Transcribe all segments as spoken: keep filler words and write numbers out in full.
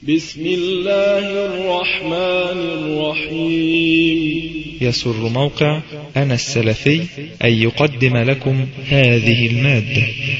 بسم الله الرحمن الرحيم. يسر موقع أنا السلفي أن يقدم لكم هذه المادة.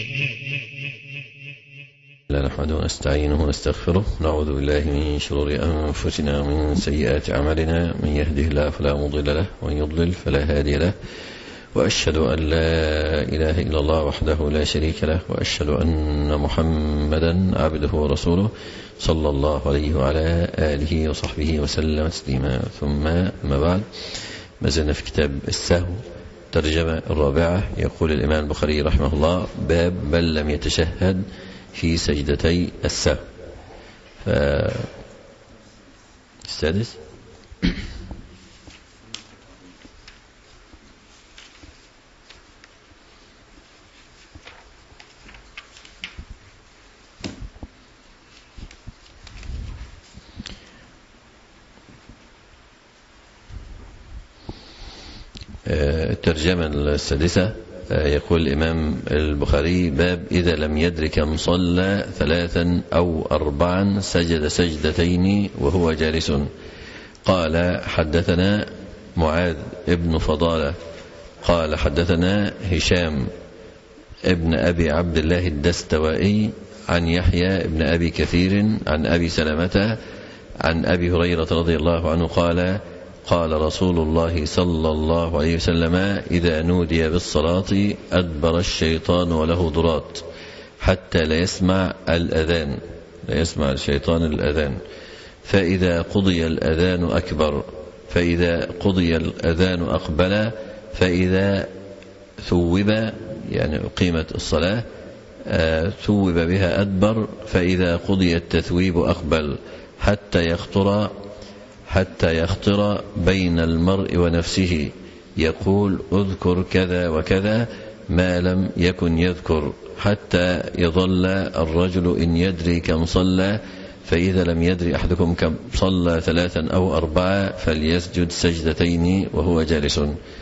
لا نحمده ونستعينه ونستغفره، نعوذ بالله من شرور أنفسنا ومن سيئات أعمالنا، من يهده الله فلا مضل له ومن يضلل فلا هادي له، وأشهد أن لا إله إلا الله وحده لا شريك له، وأشهد أن محمدا عبده ورسوله صلى الله عليه وعلى آله وصحبه وسلم تسليما. ثم ما بعد، ما زلنا في كتاب السهو ترجمة الرابعة. يقول الإمام البخاري رحمه الله: باب من لم يتشهد في سجدتي السهو. السادس الترجمة السادسة. يقول الإمام البخاري: باب إذا لم يدرك كم صلى ثلاثا أو أربعا سجد سجدتين وهو جالس. قال: حدثنا معاذ ابن فضالة قال حدثنا هشام ابن أبي عبد الله الدستوائي عن يحيى ابن أبي كثير عن أبي سلمة عن أبي هريرة رضي الله عنه قال: قال رسول الله صلى الله عليه وسلم: إذا نودي بالصلاة أدبر الشيطان وله ضرات حتى لا يسمع الأذان لا يسمع الشيطان الأذان فإذا قضي الأذان أكبر، فإذا قضي الأذان أقبل، فإذا ثوب يعني قيمة الصلاة ثوب بها أدبر، فإذا قضي التثويب أقبل، حتى يخطر حتى يخطر بين المرء ونفسه يقول: اذكر كذا وكذا ما لم يكن يذكر، حتى يظل الرجل إن يدري كم صلى، فإذا لم يدري أحدكم كم صلى ثلاثا أو أربعة فليسجد سجدتين وهو جالس.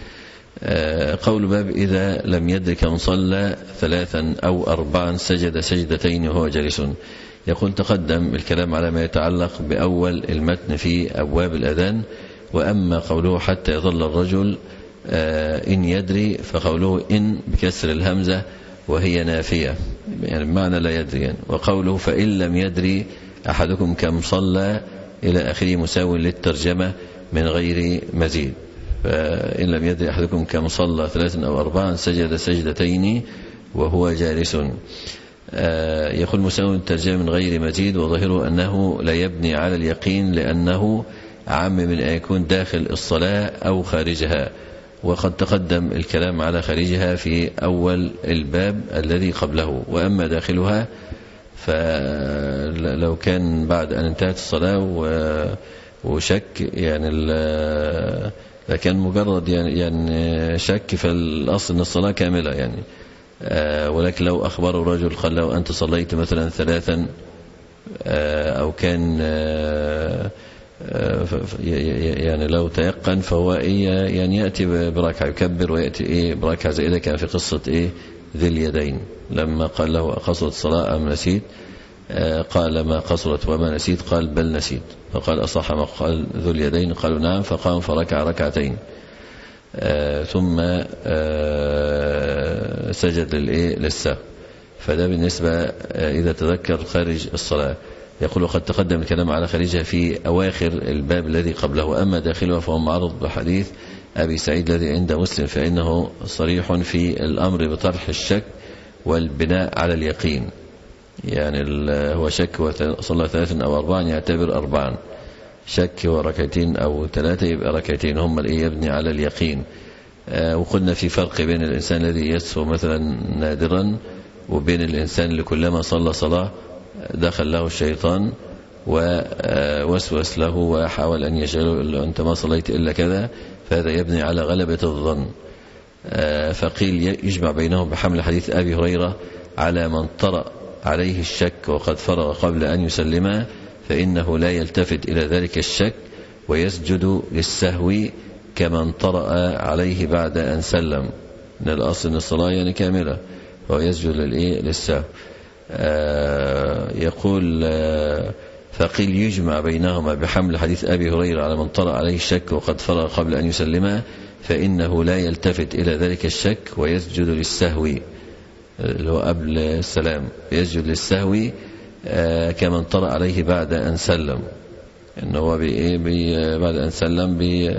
قول باب إذا لم يدري كم صلى ثلاثا أو أربعا سجد سجدتين وهو جالس. يقول: تقدم الكلام على ما يتعلق بأول المتن في أبواب الأذان. وأما قوله حتى يظل الرجل إن يدري، فقوله إن بكسر الهمزة وهي نافية يعني بمعنى لا يدري يعني. وقوله فإن لم يدري أحدكم كم صلى إلى آخره مساو للترجمة من غير مزيد. فإن لم يدري أحدكم كم صلى ثلاثا أو أربعا سجد سجدتين وهو جالس. يقول مساوي الترجمة من غير مزيد، وظاهره أنه لا يبني على اليقين لأنه عام من أن يكون داخل الصلاة أو خارجها، وقد تقدم الكلام على خارجها في أول الباب الذي قبله. وأما داخلها فلو كان بعد أن انتهت الصلاة وشك يعني لكن مجرد يعني شك، فالأصل أن الصلاة كاملة يعني. آه ولكن لو أخبره رجل قال له أنت صليت مثلا ثلاثا آه أو كان آه آه يعني لو تيقن فهو إيه يعني يأتي بركعة يكبر ويأتي إيه بركعة زائدة، كان في قصة إيه ذي اليدين لما قال له قصرت الصلاة أم نسيت؟ آه قال ما قصرت وما نسيت، قال بل نسيت، فقال أصح ما قال ذو اليدين؟ قالوا نعم، فقام فركع ركعتين آه ثم آه سجد للإيه للسهو. فده بالنسبة آه إذا تذكر خارج الصلاة. يقول: قد تقدم الكلام على خارجها في أواخر الباب الذي قبله. أما داخلها فهو معرض بحديث أبي سعيد الذي عند مسلم، فإنه صريح في الأمر بطرح الشك والبناء على اليقين. يعني هو شك وصلى ثلاثا أو أربعا يعتبر أربعا، شك وركعتين أو ثلاثة يبقى ركعتين، هم اللي يبني على اليقين. آه وقلنا في فرق بين الإنسان الذي يسهو مثلا نادرا وبين الإنسان اللي كلما صلى صلاة دخل له الشيطان ووسوس له وحاول أن يشغله: أنت ما صليت إلا كذا، فهذا يبني على غلبة الظن. آه فقيل يجمع بينهم بحمل حديث أبي هريرة على من طرأ عليه الشك وقد فرغ قبل أن يسلم، فإنه لا يلتفت إلى ذلك الشك ويسجد للسهو كمن طرأ عليه بعد أن سلم. من الأصل أن الصلاة يعني كاملة، وهو يسجد للسهو. آه يقول آه فقيل يجمع بينهما بحمل حديث أبي هريرة على من طرأ عليه الشك وقد فرغ قبل أن يسلمها، فإنه لا يلتفت إلى ذلك الشك ويسجد للسهو، اللي هو قبل السلام، يسجد للسهو كمن طرأ عليه بعد أن سلم، إنه هو بي بي بعد أن سلم بي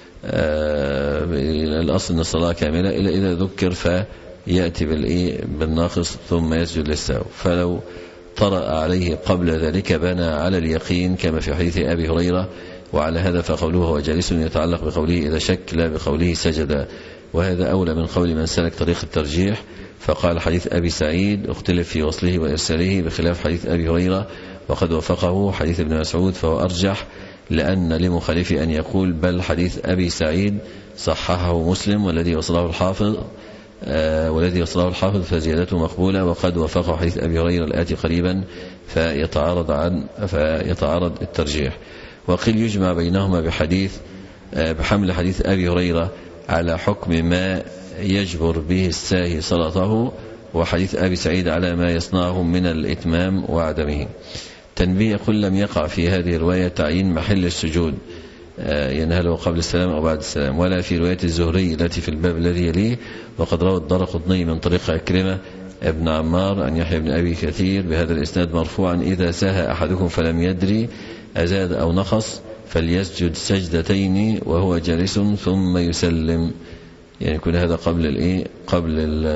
الأصل أن الصلاة كاملة إلا إذا ذكر فيأتي بالناقص ثم يسجد للسهو. فلو طرأ عليه قبل ذلك بنى على اليقين كما في حديث أبي هريرة، وعلى هذا فقوله هو جالس يتعلق بقوله إذا شك لا بقوله سجد، وهذا أولى من قول من سلك طريق الترجيح. فقال حديث أبي سعيد اختلف في وصله وإرساله بخلاف حديث أبي هريرة، وقد وفقه حديث ابن مسعود فهو أرجح، لأن لمخالفه أن يقول بل حديث أبي سعيد صححه مسلم والذي وصله الحافظ آه والذي وصله الحافظ فزيادته مقبولة، وقد وفقه حديث أبي هريرة الآتي قريبا فيتعارض عن فيتعارض الترجيح. وقيل يجمع بينهما بحديث آه بحمل حديث أبي هريرة على حكم ما يجبر به الساهي صلاته، وحديث أبي سعيد على ما يصنعه من الإتمام وعدمه. تنبيه: يقول لم يقع في هذه الرواية تعيين محل السجود، يعني هل هو قبل السلام أو بعد السلام، ولا في رواية الزهري التي في الباب الذي يليه. وقد روى الدارقطني من طريق عكرمة ابن عمار عن يحيى بن أبي كثير بهذا الإسناد مرفوعا: إذا سهى أحدكم فلم يدري أزاد أو نقص فليسجد سجدتين وهو جالس ثم يسلم. يعني يكون هذا قبل الايه قبل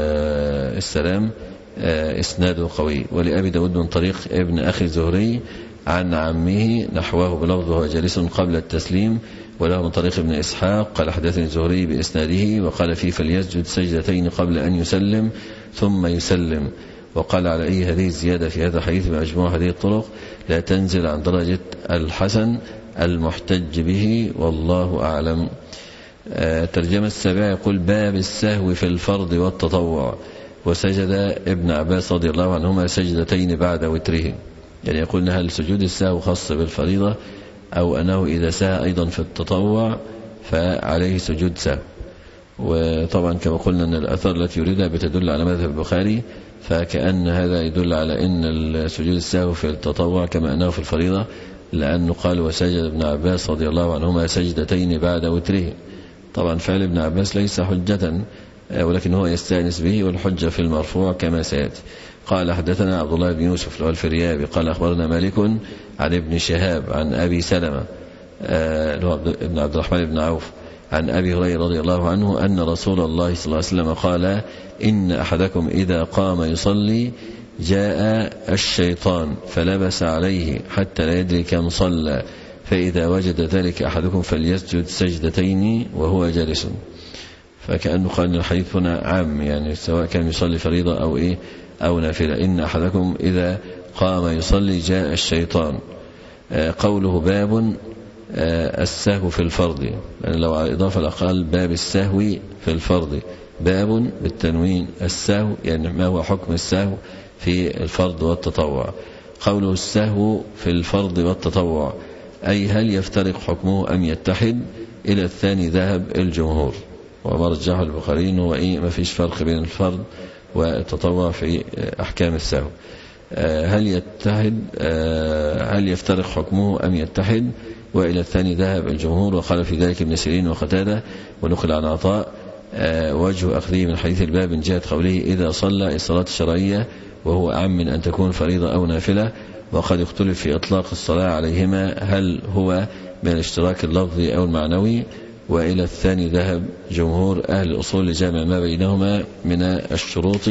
السلام. اسناده قوي. ولأبي داود من طريق ابن أخي الزهري عن عمه نحوه بلفظه وهو جالس قبل التسليم. وله من طريق ابن إسحاق قال حدثني الزهري بإسناده وقال فيه فليسجد سجدتين قبل أن يسلم ثم يسلم. وقال على أي هذه الزيادة في هذا الحديث بمجموع هذه الطرق لا تنزل عن درجة الحسن المحتج به، والله أعلم. ترجمة السابعة يقول باب السهو في الفرض والتطوع. وسجد ابن عباس رضي الله عنهما سجدتين بعد وتره. يعني يقول هل سجود السهو خاص بالفريضة أو أنه إذا سهى أيضا في التطوع فعليه سجود سهو. وطبعا كما قلنا أن الأثار التي يريدها بتدل على مذهب البخاري، فكأن هذا يدل على أن سجود السهو في التطوع كما أنه في الفريضة، لأنه قال وسجد ابن عباس رضي الله عنهما سجدتين بعد وتره. طبعا فعل ابن عباس ليس حجة، ولكن هو يستأنس به، والحجة في المرفوع كما سيأتي. قال حدثنا عبد الله بن يوسف الفريابي قال أخبرنا مالك عن ابن شهاب عن أبي سلمة ابن عبد الرحمن بن عوف عن أبي هريرة رضي الله عنه أن رسول الله صلى الله عليه وسلم قال إن أحدكم إذا قام يصلي جاء الشيطان فلبس عليه حتى لا يدري كم صلى، فإذا وجد ذلك أحدكم فليسجد سجدتين وهو جالس. فكأنه قال الحديث هنا عام، يعني سواء كان يصلي فريضة أو إيه أو نافلة. إن أحدكم إذا قام يصلي جاء الشيطان. قوله باب السهو في الفرض، يعني لو على إضافة الأقل باب السهو في الفرض، باب بالتنوين السهو، يعني ما هو حكم السهو في الفرض والتطوع. قوله السهو في الفرض والتطوع أي هل يفترق حكمه أم يتحد؟ إلى الثاني ذهب الجمهور، ومرجح البخاري هو إيه ما فيش فرق بين الفرض والتطوع في أحكام السهو. هل يتحد هل يفترق حكمه أم يتحد؟ وإلى الثاني ذهب الجمهور، وقال في ذلك ابن سيرين وقتادة. ونقل عن عطاء وجه أخذه من حديث الباب من جهة قوله إذا صلى الصلاة الشرعية، وهو أعم من أن تكون فريضة أو نافلة. وقد يختلف في إطلاق الصلاة عليهما هل هو من الاشتراك اللفظي أو المعنوي. وإلى الثاني ذهب جمهور أهل الأصول لجمع ما بينهما من الشروط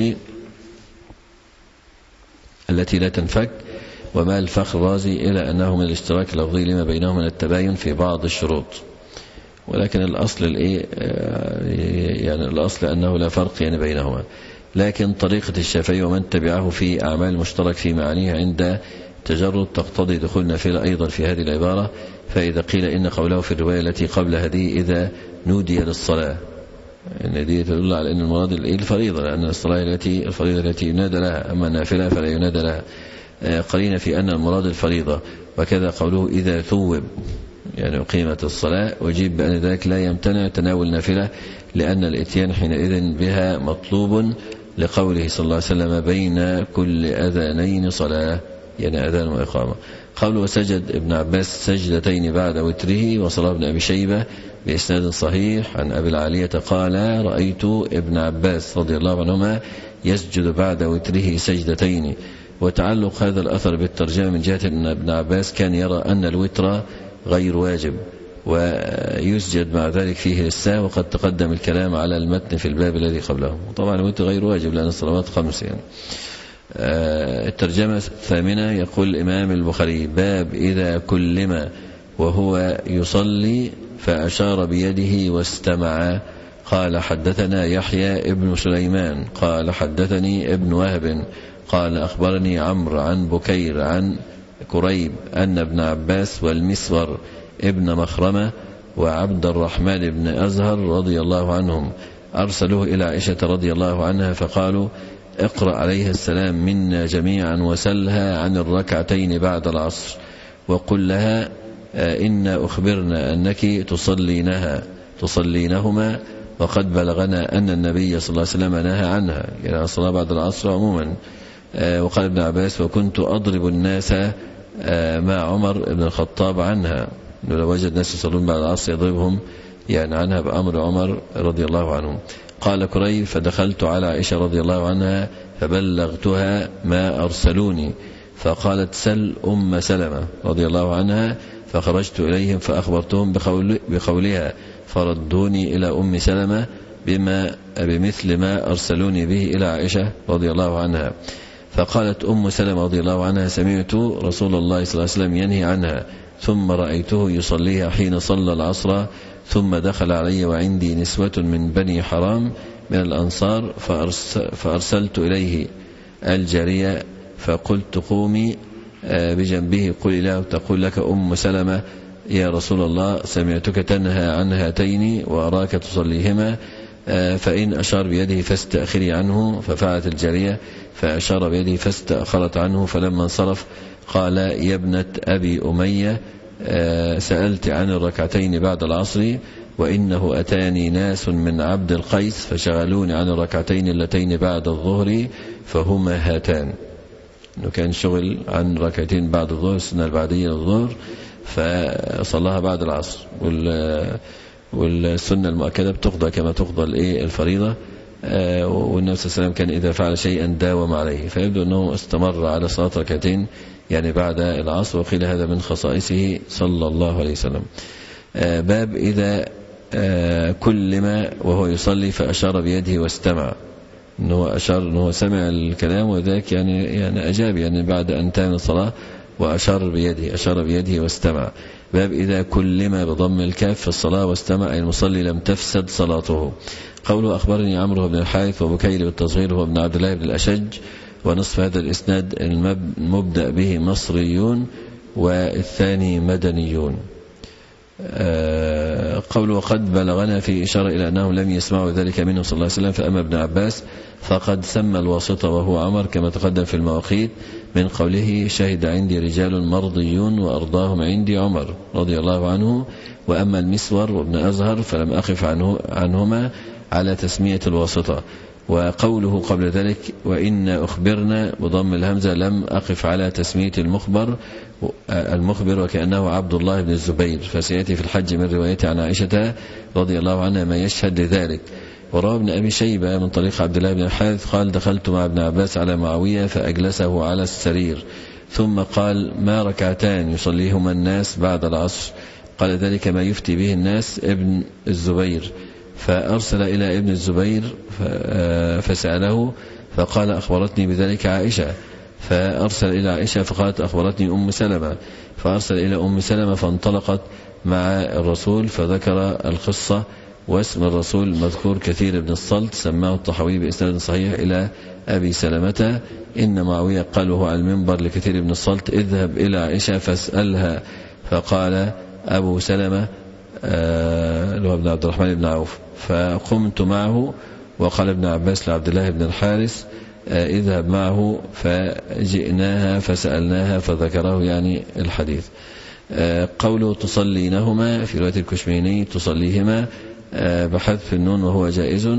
التي لا تنفك، وما الفخر الرازي إلى أنه من الاشتراك اللفظي لما بينهما من التباين في بعض الشروط. ولكن الأصل الإيه يعني الأصل أنه لا فرق يعني بينهما. لكن طريقة الشافعي ومن تبعه في أعمال المشترك في معانيها عند تجرد تقتضي دخول نافلة أيضا في هذه العبارة. فإذا قيل إن قوله في الرواية التي قبل هذه إذا نودي للصلاة، إن دي تدل على أن المراد الفريضة، لأن الصلاة التي الفريضة التي ينادى لها، أما النافلة فلا ينادى لها. قرينا في أن المراد الفريضة. وكذا قوله إذا ثوب يعني قيمة الصلاة، وجيب بأن ذلك لا يمتنع تناول نافلة، لأن الاتيان حينئذ بها مطلوب، لقوله صلى الله عليه وسلم بين كل أذانين صلاة، يعني أذان وإقامة. قول وسجد ابن عباس سجدتين بعد وتره. وصله ابن أبي شيبة بإسناد صحيح عن أبي العالية قال رأيت ابن عباس رضي الله عنهما يسجد بعد وتره سجدتين. وتعلق هذا الأثر بالترجمة من جهة أن ابن عباس كان يرى أن الوتر غير واجب ويسجد مع ذلك فيه للسهو، وقد تقدم الكلام على المتن في الباب الذي قبله. طبعا الوتر غير واجب لأن الصلوات خمس يعني. الترجمة الثامنة يقول الإمام البخاري باب إذا كلم وهو يصلي فأشار بيده واستمع. قال حدثنا يحيى ابن سليمان قال حدثني ابن وهب قال أخبرني عمرو عن بكير عن كريب أن ابن عباس والمسور ابن مخرمة وعبد الرحمن بن أزهر رضي الله عنهم أرسلوه إلى عائشة رضي الله عنها فقالوا اقرأ عليها السلام منا جميعا وسلها عن الركعتين بعد العصر وقل لها إنا أخبرنا أنك تصلينها تصلينهما وقد بلغنا أن النبي صلى الله عليه وسلم نهى عنها، يعني الصلاة بعد العصر عموما. وقال ابن عباس وكنت أضرب الناس مع عمر بن الخطاب عنها، لو وجد الناس يصلون بعد العصر يضربهم يعني عنها بأمر عمر رضي الله عنه. قال كريب فدخلت على عائشة رضي الله عنها فبلغتها ما أرسلوني فقالت سل أم سلمة رضي الله عنها فخرجت إليهم فأخبرتهم بقول بقولها فردوني إلى أم سلمة بما بمثل ما أرسلوني به إلى عائشة رضي الله عنها. فقالت أم سلمة رضي الله عنها سمعت رسول الله صلى الله عليه وسلم ينهي عنها ثم رأيته يصليها حين صلى العصر ثم دخل علي وعندي نسوة من بني حرام من الأنصار فأرسلت إليه الجارية فقلت قومي بجنبه قل له تقول لك أم سلمة يا رسول الله سمعتك تنهى عن هاتين وأراك تصليهما فإن أشار بيده فاستأخري عنه. ففعلت الجارية فأشار بيده فاستأخرت عنه فلما انصرف قال يا ابنة أبي أمية سألت عن الركعتين بعد العصر وإنه أتاني ناس من عبد القيس فشغلوني عن الركعتين اللتين بعد الظهر فهما هاتان. إنه كان شغل عن ركعتين بعد الظهر السنة البعدية للظهر فصلاها بعد العصر، والسنة المؤكدة بتقضى كما تقضى الفريضة. والنبي صلى الله عليه وسلم كان إذا فعل شيئا داوم عليه، فيبدو أنه استمر على صلاة ركعتين يعني بعد العصر، وقيل هذا من خصائصه صلى الله عليه وسلم. باب إذا كلم وهو يصلي فأشار بيده واستمع، أنه أشار أنه سمع الكلام وذاك يعني يعني أجاب يعني بعد أن انتهى من الصلاة وأشار بيده أشار بيده واستمع. باب إذا كلم بضم الكاف في الصلاة واستمع أي المصلي لم تفسد صلاته. قوله أخبرني عمرو بن الحارث وبكير بالتصغير هو ابن عبد الله بن الأشج. ونصف هذا الإسناد المبدأ به مصريون والثاني مدنيون. قوله وقد بلغنا في إشارة إلى أنهم لم يسمعوا ذلك منه صلى الله عليه وسلم. فأما ابن عباس فقد سمى الواسطة وهو عمر كما تقدم في المواقيت من قوله شهد عندي رجال مرضيون وأرضاهم عندي عمر رضي الله عنه. وأما المسور وابن أزهر فلم أقف عنه عنهما على تسمية الواسطة. وقوله قبل ذلك وإن أخبرنا بضم الهمزة لم أقف على تسمية المخبر المخبر وكأنه عبد الله بن الزبير، فسيأتي في الحج من روايته عن عائشة رضي الله عنها ما يشهد لذلك. وروى ابن أبي شيبة من طريق عبد الله بن الحارث قال دخلت مع ابن عباس على معاوية فأجلسه على السرير ثم قال ما ركعتان يصليهما الناس بعد العصر؟ قال ذلك ما يفتي به الناس ابن الزبير. فأرسل إلى ابن الزبير فسأله فقال أخبرتني بذلك عائشة. فأرسل إلى عائشة فقالت أخبرتني أم سلمة. فأرسل إلى أم سلمة فانطلقت مع الرسول فذكر القصة. واسم الرسول مذكور كثير بن الصلت سماه الطحاوي بإسناد صحيح إلى أبي سلمة إن معاوية قال وهو على المنبر لكثير بن الصلت اذهب إلى عائشة فاسألها. فقال أبو سلمة اللي هو ابن عبد الرحمن بن عوف فقمت معه. وقال ابن عباس لعبد الله بن الحارث اذهب معه فجئناها فسألناها فذكره يعني الحديث. قوله تصلينهما في رواية الكشميني تصليهما بحذف النون وهو جائز.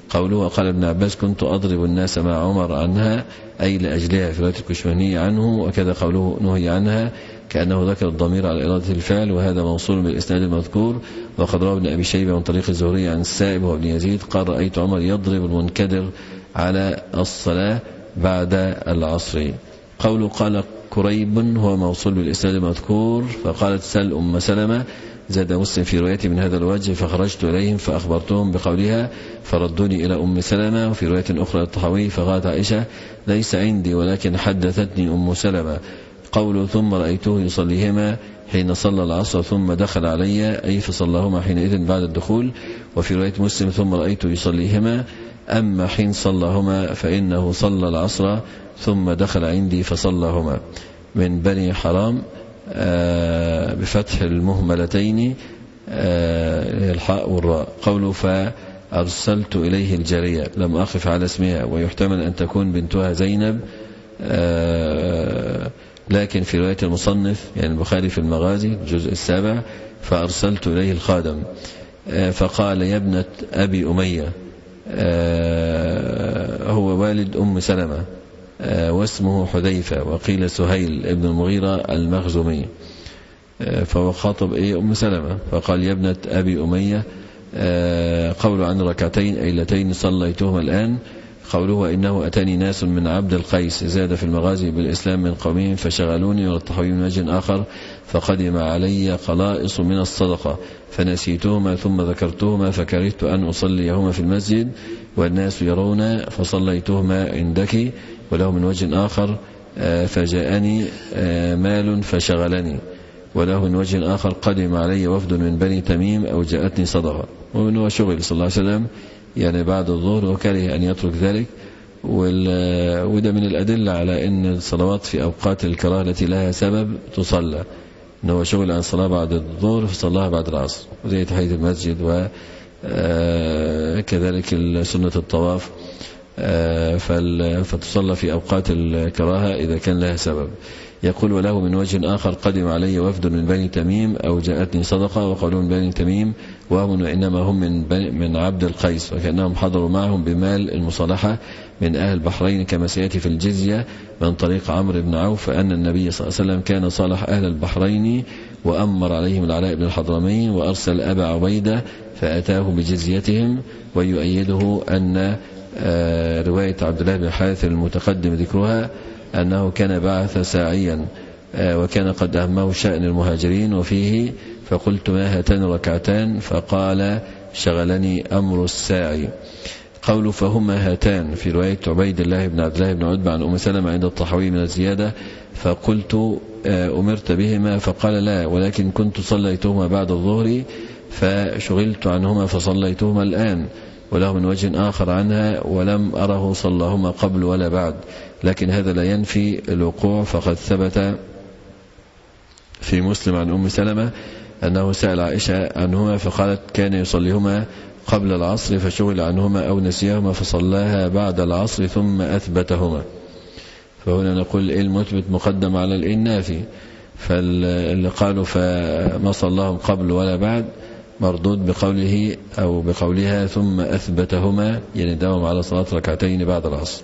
قوله وقال ابن عباس كنت أضرب الناس مع عمر عنها أي لأجلها في رواية الكشمهني عنه، وكذا قوله نهي عنها كأنه ذكر الضمير على إرادة الفعل، وهذا موصول بالإسناد المذكور. وقد روى ابن أبي شيبة من طريق الزهري عن السائب وابن يزيد قال رأيت عمر يضرب المنكدر على الصلاة بعد العصر. قوله قال كريب هو موصول بالإسناد المذكور. فقالت سل أم سلمة زاد مسلم في روايته من هذا الوجه فخرجت إليهم فأخبرتهم بقولها فردوني إلى أم سلمة. وفي رواية أخرى الطحاوي فقالت عائشة ليس عندي ولكن حدثتني أم سلمة. قوله ثم رأيته يصليهما حين صلى العصر ثم دخل علي أي فصلىهما حينئذ بعد الدخول. وفي رواية مسلم ثم رأيته يصليهما أما حين صلىهما فإنه صلى العصر ثم دخل عندي فصلىهما. من بني حرام آه بفتح المهملتين آه الحاء والراء. قوله فأرسلت إليه الجارية لم أقف على اسمها، ويحتمل أن تكون بنتها زينب آه لكن في رواية المصنف يعني البخاري في المغازي الجزء السابع فأرسلت إليه الخادم آه فقال يا ابنة أبي أمية آه هو والد أم سلمة آه واسمه حذيفة وقيل سهيل ابن المغيرة المخزومي آه فهو خاطب إيه أم سلمة فقال يا ابنة أبي أمية آه قول عن ركعتين أي لتين صليتهما الآن. قوله إنه أتاني ناس من عبد القيس زاد في المغازي بالإسلام من قومهم فشغلوني. والطحاوي من وجه آخر فقدم علي قلائص من الصدقة فنسيتهما ثم ذكرتهما فكرهت أن أصليهما في المسجد والناس يرون فصليتهما عندك. وله من وجه آخر فجاءني مال فشغلني. وله من وجه آخر قدم علي وفد من بني تميم أو جاءتني صدقة. ومن هو شغل صلى الله عليه وسلم يعني بعد الظهر وكره أن يترك ذلك. وده من الأدلة على أن الصلوات في أوقات الكراهة التي لها سبب تصلى. أنه شغل عن صلاة بعد الظهر فصلاها بعد العصر وزي تحية المسجد وكذلك سنة الطواف فتصلى في أوقات الكراهة إذا كان لها سبب. يقول وله من وجه آخر قدم علي وفد من بني تميم أو جاءتني صدقة. وقالوا من بني تميم وهم إنما هم من, من عبد القيس وكأنهم حضروا معهم بمال المصالحة من أهل البحرين كما سيأتي في الجزية من طريق عمرو بن عوف فأن النبي صلى الله عليه وسلم كان صالح أهل البحرين وأمر عليهم العلاء بن الحضرمي وأرسل أبا عبيدة فأتاه بجزيتهم. ويؤيده أن رواية عبد الله بن حارث المتقدم ذكرها أنه كان بعث ساعيا وكان قد أهمه شأن المهاجرين وفيه فقلت ما هاتان ركعتان فقال شغلني أمر الساعي. قول فهما هاتان في رواية عبيد الله بن عبد الله بن عتبة عن أم سلمة عند الطحاوي من الزيادة فقلت أمرت بهما فقال لا ولكن كنت صليتهما بعد الظهر فشغلت عنهما فصليتهما الآن. وله من وجه آخر عنها ولم أره صلىهما قبل ولا بعد لكن هذا لا ينفي الوقوع فقد ثبت في مسلم عن أم سلمة أنه سأل عائشة عنهما فقالت كان يصليهما قبل العصر فشغل عنهما أو نسيهما فصلاها بعد العصر ثم أثبتهما. فهنا نقول إيه المثبت مقدم على الإنافي. فاللي قالوا فما صلاهم قبل ولا بعد مردود بقوله أو بقولها ثم أثبتهما يعني داوم على صلاة ركعتين بعد العصر.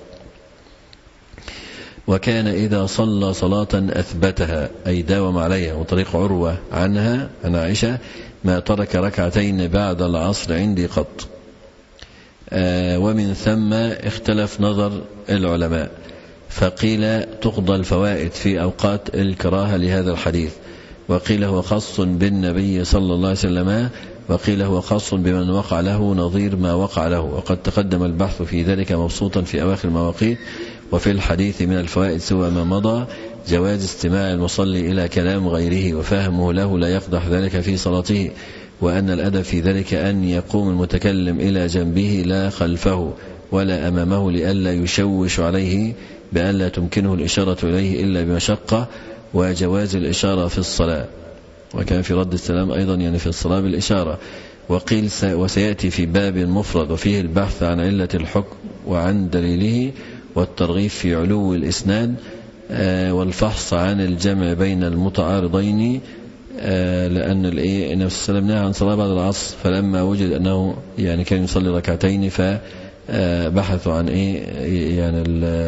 وكان إذا صلى صلاة أثبتها أي داوم عليها. وطريق عروة عنها عن عائشة ما ترك ركعتين بعد العصر عندي قط. آه ومن ثم اختلف نظر العلماء فقيل تقضى الفوائد في أوقات الكراهة لهذا الحديث وقيل هو خاص بالنبي صلى الله عليه وسلم وقيل هو خاص بمن وقع له نظير ما وقع له. وقد تقدم البحث في ذلك مبسوطا في أواخر المواقيت. وفي الحديث من الفوائد سوى ما مضى جواز استماع المصلي إلى كلام غيره وفهمه له لا يقدح ذلك في صلاته وأن الأدب في ذلك أن يقوم المتكلم إلى جنبه لا خلفه ولا أمامه لئلا يشوش عليه بأن لا تمكنه الإشارة إليه إلا بمشقة. وجواز الإشارة في الصلاة وكان في رد السلام أيضا يعني في الصلاة بالإشارة. وقيل وسيأتي في باب مفرد وفيه البحث عن علة الحكم وعن دليله والترغيب في علو الإسناد والفحص عن الجمع بين المتعارضين لأن النبي صلى الله عليه وسلم نهى عن صلاة بعد العصر فلما وجد أنه يعني كان يصلي ركعتين بحثوا عن إيه يعني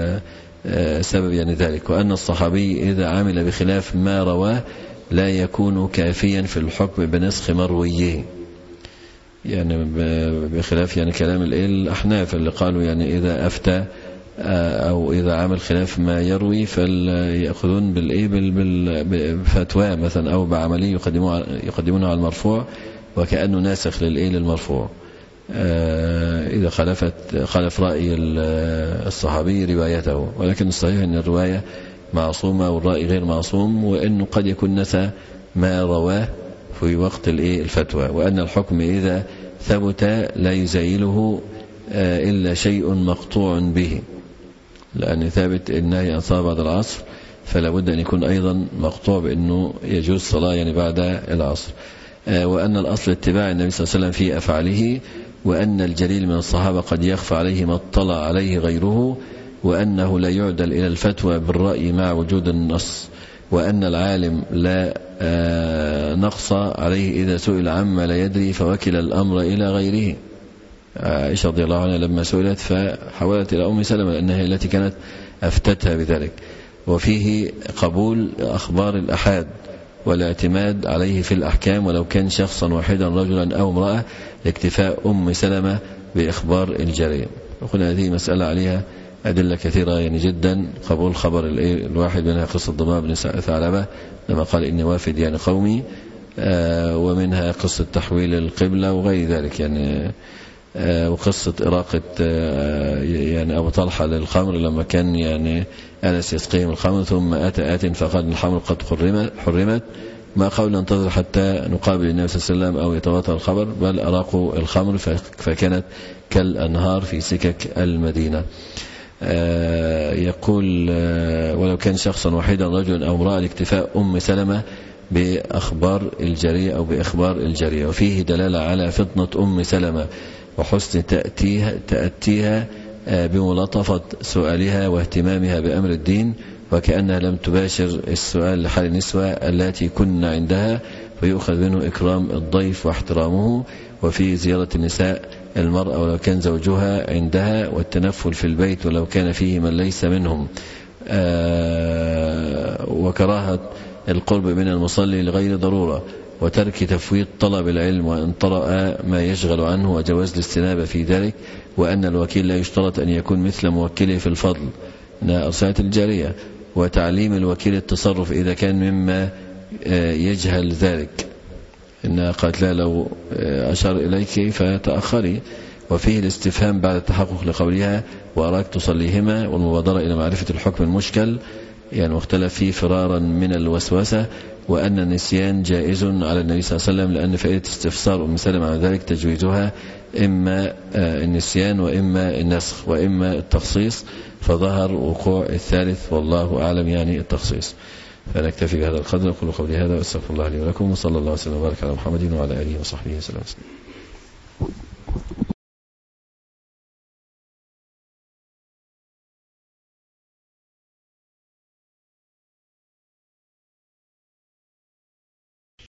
السبب يعني ذلك. وأن الصحابي إذا عمل بخلاف ما رواه لا يكون كافيا في الحكم بنسخ مرويه، يعني بخلاف يعني كلام الأحناف اللي قالوا يعني إذا أفتى أو إذا عمل خلاف ما يروي فليأخذون بالإيه بالفتوى مثلا أو بعملية يقدمونها على المرفوع وكأنه ناسخ للإيه للمرفوع إذا خلفت خلف رأي الصحابي روايته. ولكن الصحيح أن الرواية معصومة والرأي غير معصوم، وأنه قد يكون نسى ما رواه في وقت الإيه الفتوى، وأن الحكم إذا ثبت لا يزيله إلا شيء مقطوع به، لأن ثابت النهي عن صلاة بعد العصر فلا بد أن يكون أيضا مقطوع بأنه يجوز صلاة يعني بعد العصر. وأن الأصل اتباع النبي صلى الله عليه وسلم في أفعاله، وأن الجليل من الصحابة قد يخفى عليه ما اطلع عليه غيره، وأنه لا يعدل إلى الفتوى بالرأي مع وجود النص، وأن العالم لا نقص عليه إذا سئل عما لا يدري فوكل الأمر إلى غيره. عائشة رضي الله عنها لما سئلت فحولت إلى أم سلمة لأنها التي كانت أفتتها بذلك. وفيه قبول أخبار الأحاد والاعتماد عليه في الأحكام ولو كان شخصا واحدا رجلا أو امرأة، لاكتفاء أم سلمة بإخبار الجارية. وقلنا هذه مسألة عليها أدلة كثيرة يعني جدا. قبول خبر الواحد منها قصة ضمام بن ثعلبة لما قال إني وافد يعني قومي، ومنها قصة تحويل القبلة وغير ذلك يعني، وقصة إراقة يعني أبو طلحة للخمر لما كان يعني أنس يسقيهم الخمر ثم أتى آت فقال الخمر قد حرمت، ما قول ننتظر حتى نقابل النبي صلى الله عليه وسلم أو يتواتر الخبر، بل أراقوا الخمر فكانت كالأنهار في سكك المدينة. يقول ولو كان شخصا واحدا رجلا أو امرأة، لاكتفاء أم سلمة بأخبار الجارية أو بإخبار الجارية. وفيه دلالة على فطنة أم سلمة وحسن تأتيها, تأتيها بملاطفة سؤالها واهتمامها بأمر الدين، وكأنها لم تباشر السؤال لحال النسوة التي كن عندها، فيؤخذ منه إكرام الضيف واحترامه. وفي زيارة النساء المرأة ولو كان زوجها عندها، والتنفل في البيت ولو كان فيه من ليس منهم، وكراهة القرب من المصلي لغير ضرورة، وترك تفويت طلب العلم وإن طرأ ما يشغل عنه، وجواز الاستنابة في ذلك. وأن الوكيل لا يشترط أن يكون مثل موكله في الفضل أرسلة الجارية، وتعليم الوكيل التصرف إذا كان مما يجهل ذلك، إنها قالت لا لو أشار إليك فتأخري. وفيه الاستفهام بعد التحقق لقولها وأراك تصليهما، والمبادرة إلى معرفة الحكم المشكل يعني مختلف فيه فرارا من الوسوسة. وأن النسيان جائز على النبي صلى الله عليه وسلم، لأن فائدة استفسار أم سلمة عن ذلك تجويزها إما النسيان وإما النسخ وإما التخصيص، فظهر وقوع الثالث والله أعلم يعني التخصيص. فنكتفي بهذا القدر. أقول قولي هذا وأستغفر الله لي ولكم، وصلى الله وسلم وبارك على محمد وعلى آله وصحبه وسلم.